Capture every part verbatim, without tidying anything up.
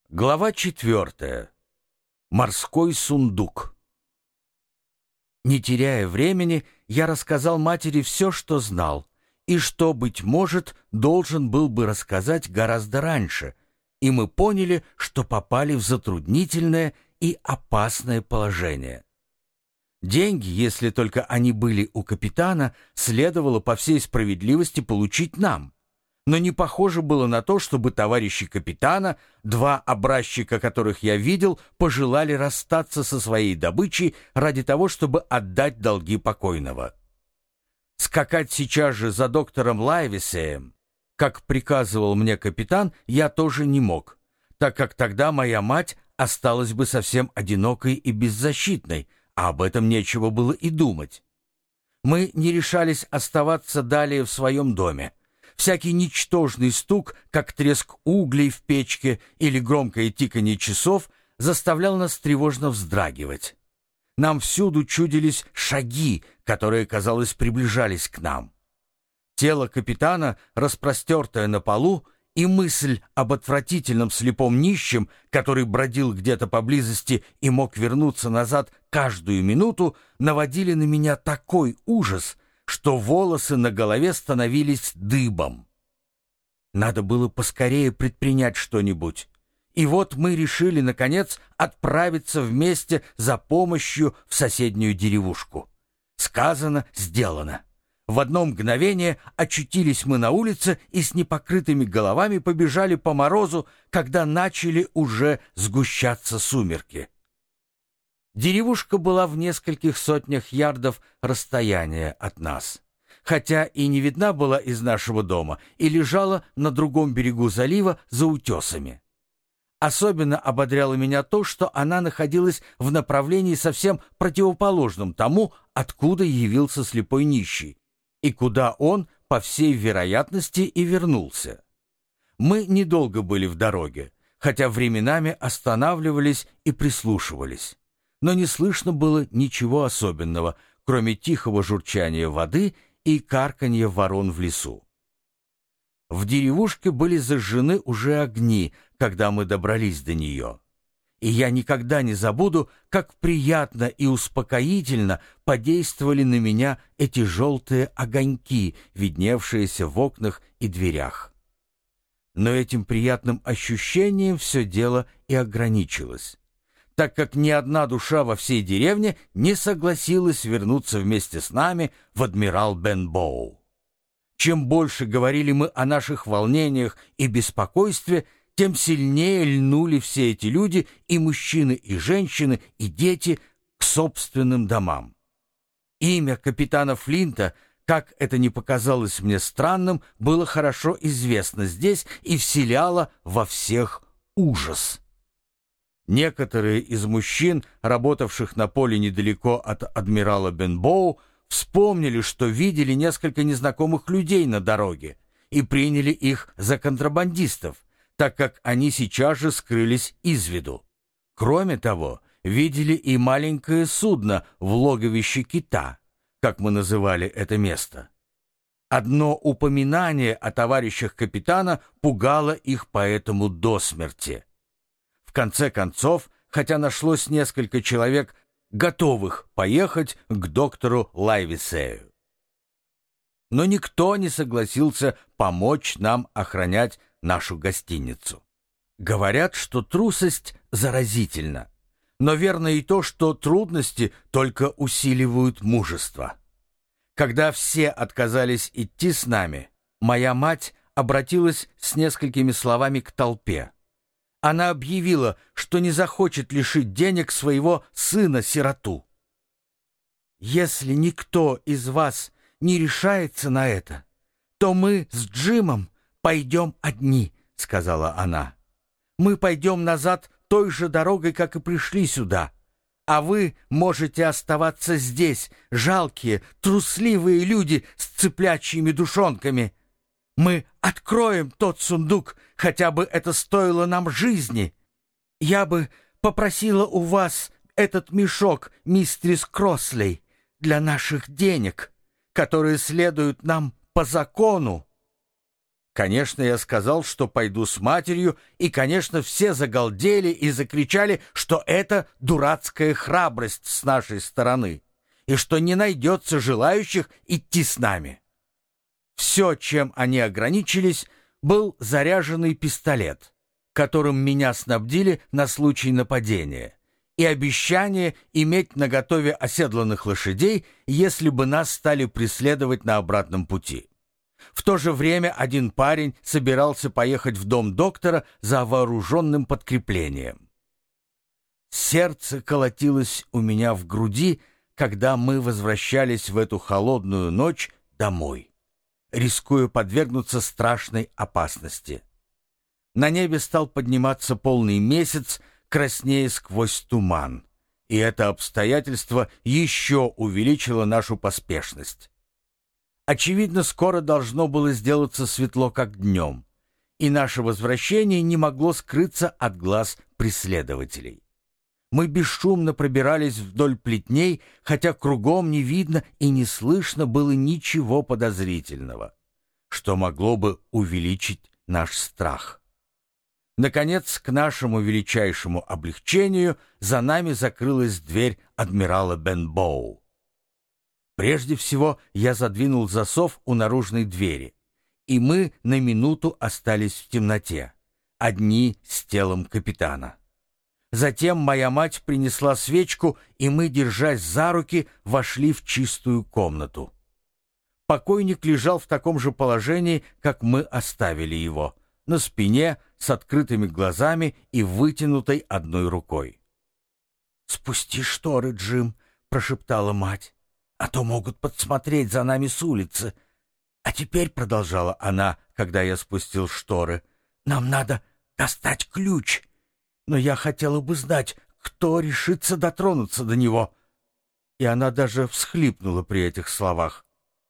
Глава четвертая. Морской сундук. Не теряя времени, я рассказал матери все, что знал, и что, быть может, должен был бы рассказать гораздо раньше, и мы поняли, что попали в затруднительное и опасное положение. Деньги, если только они были у капитана, следовало по всей справедливости получить нам. Но не похоже было на то, чтобы товарищи капитана, два образчика которых я видел, пожелали расстаться со своей добычей ради того, чтобы отдать долги покойного. Скакать сейчас же за доктором Лайвисеем, как приказывал мне капитан, я тоже не мог, так как тогда моя мать осталась бы совсем одинокой и беззащитной, а об этом нечего было и думать. Мы не решались оставаться далее в своем доме. Всякий ничтожный стук, как треск углей в печке или громкое тиканье часов, заставлял нас тревожно вздрагивать. Нам всюду чудились шаги, которые, казалось, приближались к нам. Тело капитана, распростертое на полу, и мысль об отвратительном слепом нищем, который бродил где-то поблизости и мог вернуться назад каждую минуту, наводили на меня такой ужас, что волосы на голове становились дыбом. Надо было поскорее предпринять что-нибудь. И вот мы решили, наконец, отправиться вместе за помощью в соседнюю деревушку. Сказано, сделано. В одно мгновение очутились мы на улице и с непокрытыми головами побежали по морозу, когда начали уже сгущаться сумерки. Деревушка была в нескольких сотнях ярдов расстояния от нас, хотя и не видна была из нашего дома и лежала на другом берегу залива за утесами. Особенно ободряло меня то, что она находилась в направлении совсем противоположном тому, откуда явился слепой нищий, и куда он, по всей вероятности, и вернулся. Мы недолго были в дороге, хотя временами останавливались и прислушивались. Но не слышно было ничего особенного, кроме тихого журчания воды и карканья ворон в лесу. В деревушке были зажжены уже огни, когда мы добрались до нее. И я никогда не забуду, как приятно и успокоительно подействовали на меня эти желтые огоньки, видневшиеся в окнах и дверях. Но этим приятным ощущением все дело и ограничилось, так как ни одна душа во всей деревне не согласилась вернуться вместе с нами в Адмирал Бенбоу. Чем больше говорили мы о наших волнениях и беспокойстве, тем сильнее льнули все эти люди, и мужчины, и женщины, и дети, к собственным домам. Имя капитана Флинта, как это ни показалось мне странным, было хорошо известно здесь и вселяло во всех ужас. Некоторые из мужчин, работавших на поле недалеко от адмирала Бенбоу, вспомнили, что видели несколько незнакомых людей на дороге и приняли их за контрабандистов, так как они сейчас же скрылись из виду. Кроме того, видели и маленькое судно в логовище кита, как мы называли это место. Одно упоминание о товарищах капитана пугало их поэтому до смерти. В конце концов, хотя нашлось несколько человек, готовых поехать к доктору Лайвисею. Но никто не согласился помочь нам охранять нашу гостиницу. Говорят, что трусость заразительна, но верно и то, что трудности только усиливают мужество. Когда все отказались идти с нами, моя мать обратилась с несколькими словами к толпе. Она объявила, что не захочет лишить денег своего сына-сироту. «Если никто из вас не решается на это, то мы с Джимом пойдем одни», — сказала она. «Мы пойдем назад той же дорогой, как и пришли сюда, а вы можете оставаться здесь, жалкие, трусливые люди с цыплячьими душонками. Мы откроем тот сундук, хотя бы это стоило нам жизни. Я бы попросила у вас этот мешок, мистерис Крослей, для наших денег, которые следуют нам по закону». Конечно, я сказал, что пойду с матерью, и, конечно, все загалдели и закричали, что это дурацкая храбрость с нашей стороны, и что не найдется желающих идти с нами. Все, чем они ограничились, был заряженный пистолет, которым меня снабдили на случай нападения, и обещание иметь наготове оседланных лошадей, если бы нас стали преследовать на обратном пути. В то же время один парень собирался поехать в дом доктора за вооруженным подкреплением. Сердце колотилось у меня в груди, когда мы возвращались в эту холодную ночь домой, рискуя подвергнуться страшной опасности. На небе стал подниматься полный месяц, краснея сквозь туман, и это обстоятельство еще увеличило нашу поспешность. Очевидно, скоро должно было сделаться светло, как днем, и наше возвращение не могло скрыться от глаз преследователей. Мы бесшумно пробирались вдоль плетней, хотя кругом не видно и не слышно было ничего подозрительного, что могло бы увеличить наш страх. Наконец, к нашему величайшему облегчению, за нами закрылась дверь адмирала Бенбоу. Прежде всего я задвинул засов у наружной двери, и мы на минуту остались в темноте, одни с телом капитана. Затем моя мать принесла свечку, и мы, держась за руки, вошли в чистую комнату. Покойник лежал в таком же положении, как мы оставили его, на спине, с открытыми глазами и вытянутой одной рукой. «Спусти шторы, Джим», — прошептала мать, «а то могут подсмотреть за нами с улицы. А теперь», — продолжала она, когда я спустил шторы, «нам надо достать ключ. Но я хотела бы знать, кто решится дотронуться до него». И она даже всхлипнула при этих словах.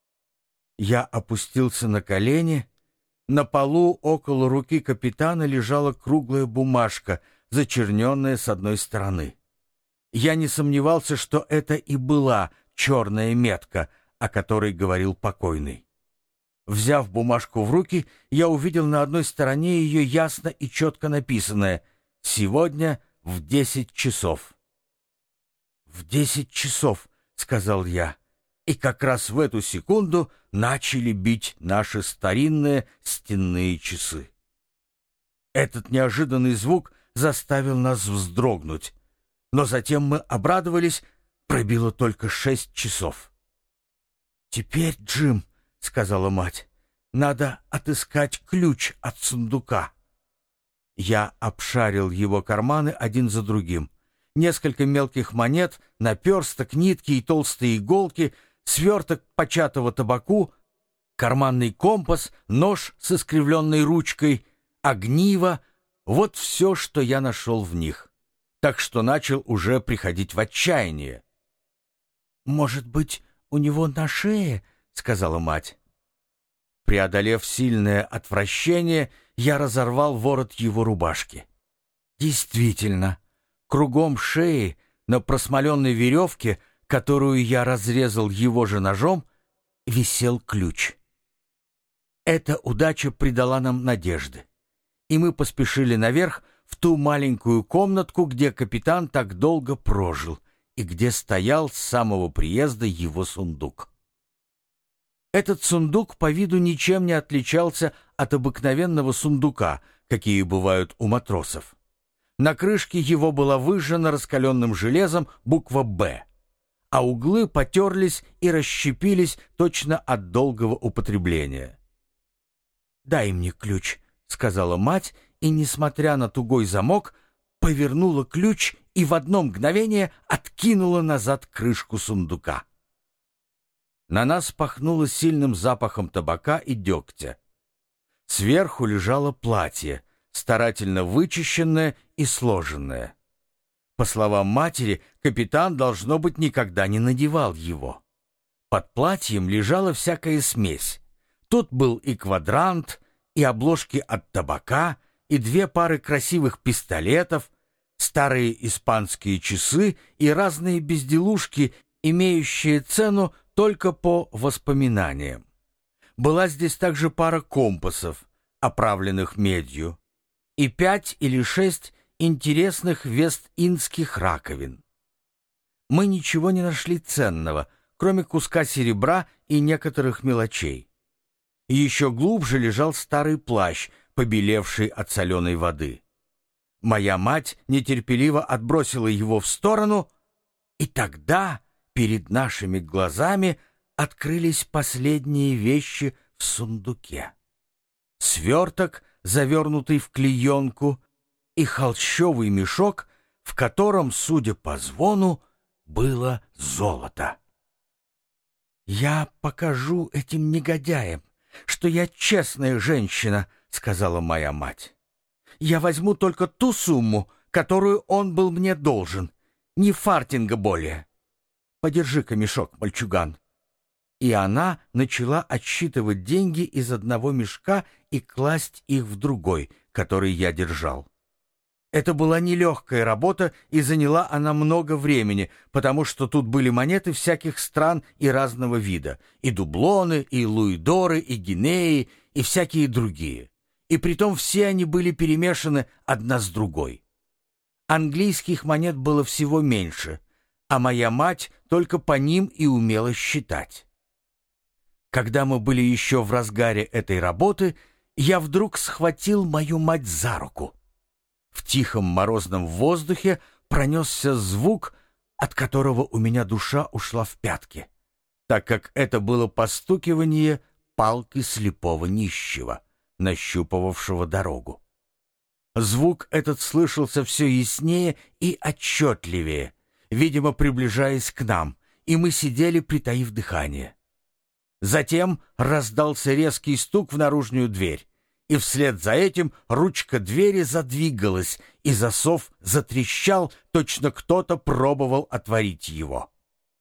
Я опустился на колени. На полу около руки капитана лежала круглая бумажка, зачерненная с одной стороны. Я не сомневался, что это и была черная метка, о которой говорил покойный. Взяв бумажку в руки, я увидел на одной стороне ее ясно и четко написанное «Сегодня в десять часов». «В десять часов», — сказал я, и как раз в эту секунду начали бить наши старинные стенные часы. Этот неожиданный звук заставил нас вздрогнуть, но затем мы обрадовались, пробило только шесть часов. «Теперь, Джим», — сказала мать, — «надо отыскать ключ от сундука». Я обшарил его карманы один за другим. Несколько мелких монет, наперсток, нитки и толстые иголки, сверток початого табаку, карманный компас, нож с искривленной ручкой, огниво — вот все, что я нашел в них, так что начал уже приходить в отчаяние. «Может быть, у него на шее?» — сказала мать. Преодолев сильное отвращение, я разорвал ворот его рубашки. Действительно, кругом шеи, на просмоленной веревке, которую я разрезал его же ножом, висел ключ. Эта удача придала нам надежды, и мы поспешили наверх в ту маленькую комнатку, где капитан так долго прожил и где стоял с самого приезда его сундук. Этот сундук по виду ничем не отличался от обыкновенного сундука, какие бывают у матросов. На крышке его была выжжена раскаленным железом буква «Б», а углы потерлись и расщепились точно от долгого употребления. «Дай мне ключ», — сказала мать, и, несмотря на тугой замок, повернула ключ и в одно мгновение откинула назад крышку сундука. На нас пахнуло сильным запахом табака и дегтя. Сверху лежало платье, старательно вычищенное и сложенное. По словам матери, капитан, должно быть, никогда не надевал его. Под платьем лежала всякая смесь. Тут был и квадрант, и обложки от табака, и две пары красивых пистолетов, старые испанские часы и разные безделушки, имеющие цену только по воспоминаниям. Была здесь также пара компасов, оправленных медью, и пять или шесть интересных вест-индских раковин. Мы ничего не нашли ценного, кроме куска серебра и некоторых мелочей. Еще глубже лежал старый плащ, побелевший от соленой воды. Моя мать нетерпеливо отбросила его в сторону, и тогда перед нашими глазами открылись последние вещи в сундуке. Сверток, завернутый в клеенку, и холщовый мешок, в котором, судя по звону, было золото. «Я покажу этим негодяям, что я честная женщина», — сказала моя мать. «Я возьму только ту сумму, которую он был мне должен, ни фартинга более. Подержи-ка мешок, мальчуган». И она начала отсчитывать деньги из одного мешка и класть их в другой, который я держал. Это была нелегкая работа, и заняла она много времени, потому что тут были монеты всяких стран и разного вида, и дублоны, и луидоры, и гинеи, и всякие другие. И притом все они были перемешаны одна с другой. Английских монет было всего меньше, а моя мать только по ним и умела считать. Когда мы были еще в разгаре этой работы, я вдруг схватил мою мать за руку. В тихом морозном воздухе пронесся звук, от которого у меня душа ушла в пятки, так как это было постукивание палки слепого нищего, нащупывавшего дорогу. Звук этот слышался все яснее и отчетливее, видимо, приближаясь к нам, и мы сидели, притаив дыхание. Затем раздался резкий стук в наружную дверь, и вслед за этим ручка двери задвигалась, и засов затрещал, точно кто-то пробовал отворить его.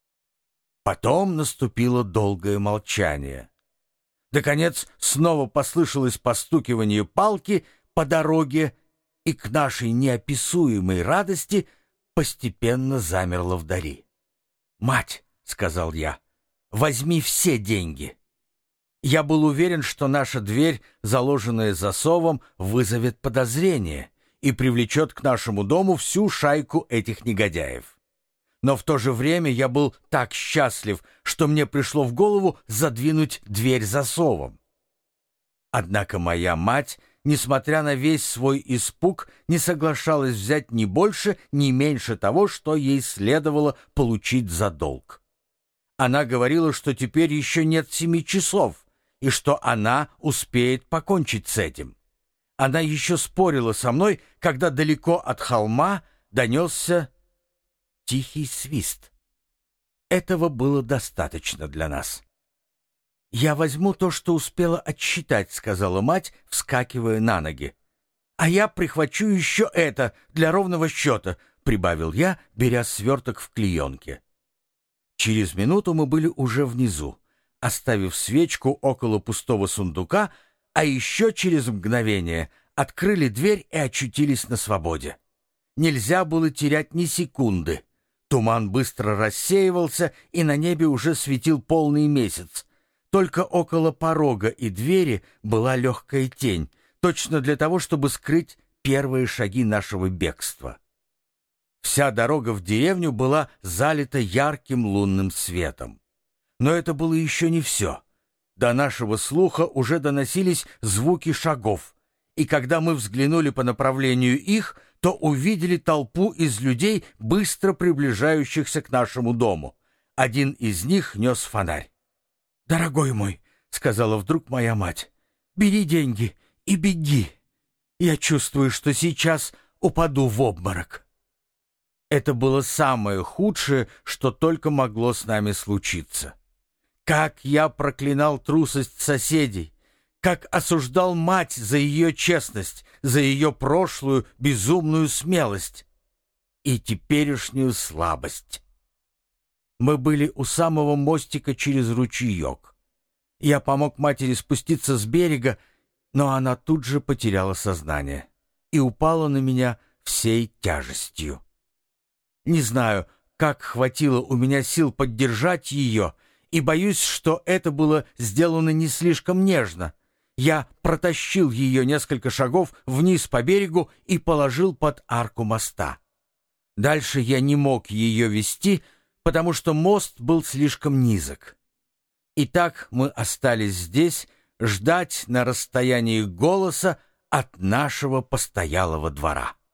Потом наступило долгое молчание. Наконец снова послышалось постукивание палки по дороге, и к нашей неописуемой радости постепенно замерло вдали. «Мать», — сказал я, — «возьми все деньги». Я был уверен, что наша дверь, заложенная засовом, вызовет подозрение и привлечет к нашему дому всю шайку этих негодяев. Но в то же время я был так счастлив, что мне пришло в голову задвинуть дверь засовом. Однако моя мать, несмотря на весь свой испуг, не соглашалась взять ни больше, ни меньше того, что ей следовало получить за долг. Она говорила, что теперь еще нет семи часов, и что она успеет покончить с этим. Она еще спорила со мной, когда далеко от холма донесся тихий свист. Этого было достаточно для нас. «Я возьму то, что успела отсчитать», — сказала мать, вскакивая на ноги. «А я прихвачу еще это для ровного счета», — прибавил я, беря сверток в клеенке. Через минуту мы были уже внизу, оставив свечку около пустого сундука, а еще через мгновение открыли дверь и очутились на свободе. Нельзя было терять ни секунды. Туман быстро рассеивался, и на небе уже светил полный месяц. Только около порога и двери была легкая тень, точно для того, чтобы скрыть первые шаги нашего бегства. Вся дорога в деревню была залита ярким лунным светом. Но это было еще не все. До нашего слуха уже доносились звуки шагов, и когда мы взглянули по направлению их, то увидели толпу из людей, быстро приближающихся к нашему дому. Один из них нес фонарь. «Дорогой мой», — сказала вдруг моя мать, — «бери деньги и беги. Я чувствую, что сейчас упаду в обморок». Это было самое худшее, что только могло с нами случиться. Как я проклинал трусость соседей, как осуждал мать за ее честность, за ее прошлую безумную смелость и теперешнюю слабость. Мы были у самого мостика через ручеек. Я помог матери спуститься с берега, но она тут же потеряла сознание и упала на меня всей тяжестью. Не знаю, как хватило у меня сил поддержать ее, и боюсь, что это было сделано не слишком нежно, Я протащил ее несколько шагов вниз по берегу и положил под арку моста. Дальше я не мог ее вести, потому что мост был слишком низок. Итак, мы остались здесь ждать на расстоянии голоса от нашего постоялого двора.